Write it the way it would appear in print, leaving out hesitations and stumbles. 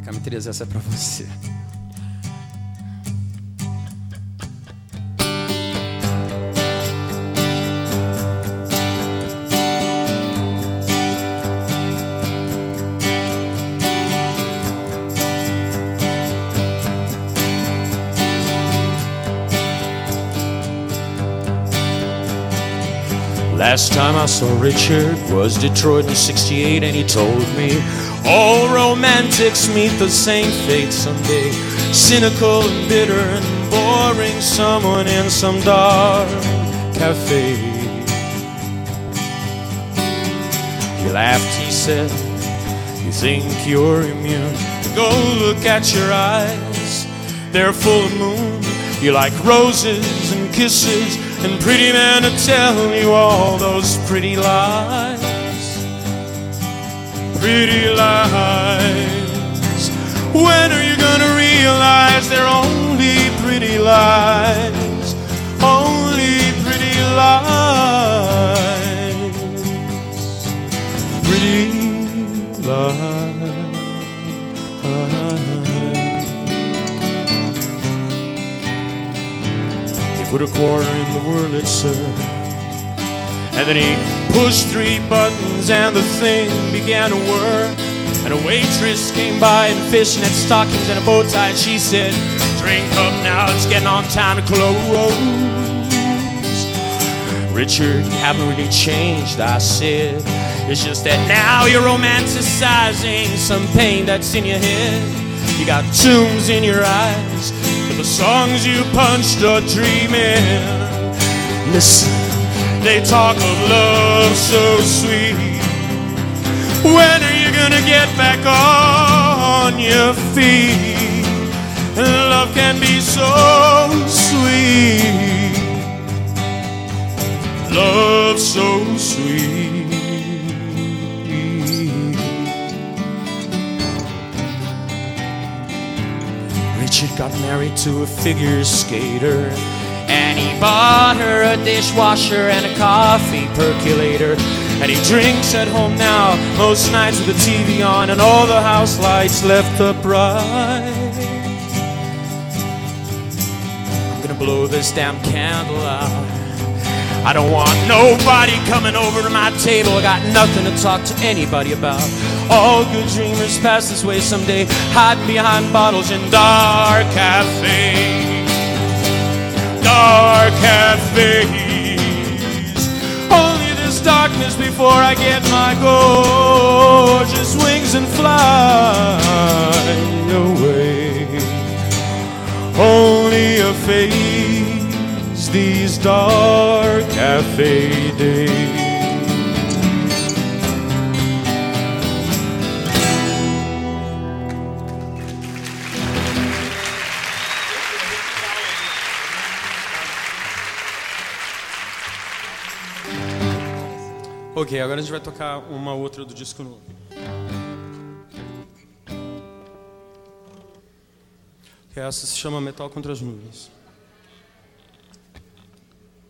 Cami3, essa é pra você. Last time I saw Richard was Detroit in '68, and he told me all romantics meet the same fate someday. Cynical and bitter and boring, someone in some dark cafe. He laughed, he said, you think you're immune? Go look at your eyes, they're full of moon. You like roses and kisses and pretty men to tell you all those pretty lies. Pretty lies. When are you gonna realize they're only pretty lies? Only pretty lies. Pretty lies. Put a quarter in the Wurlitzer, sir. And then he pushed 3 buttons and the thing began to whir. And a waitress came by in fishnet stockings and a bow tie, and she said, drink up now, it's getting on time to close. Richard, you haven't really changed, I said. It's just that now you're romanticizing some pain that's in your head. You got tombs in your eyes, the songs you punched are dreaming. Listen, they talk of love so sweet. When are you gonna get back on your feet? Love can be so sweet. Love so sweet. Richard got married to a figure skater, and he bought her a dishwasher and a coffee percolator. And he drinks at home now, most nights with the TV on and all the house lights left up bright. I'm gonna blow this damn candle out. I don't want nobody coming over to my table. I got nothing to talk to anybody about. All good dreamers pass this way someday, hiding behind bottles in dark cafes. Dark cafes. Only this darkness before I get my gorgeous wings and fly away. Only a phase, these dark cafe days. Ok, agora a gente vai tocar uma outra do disco novo. Essa se chama Metal Contra as Nuvens.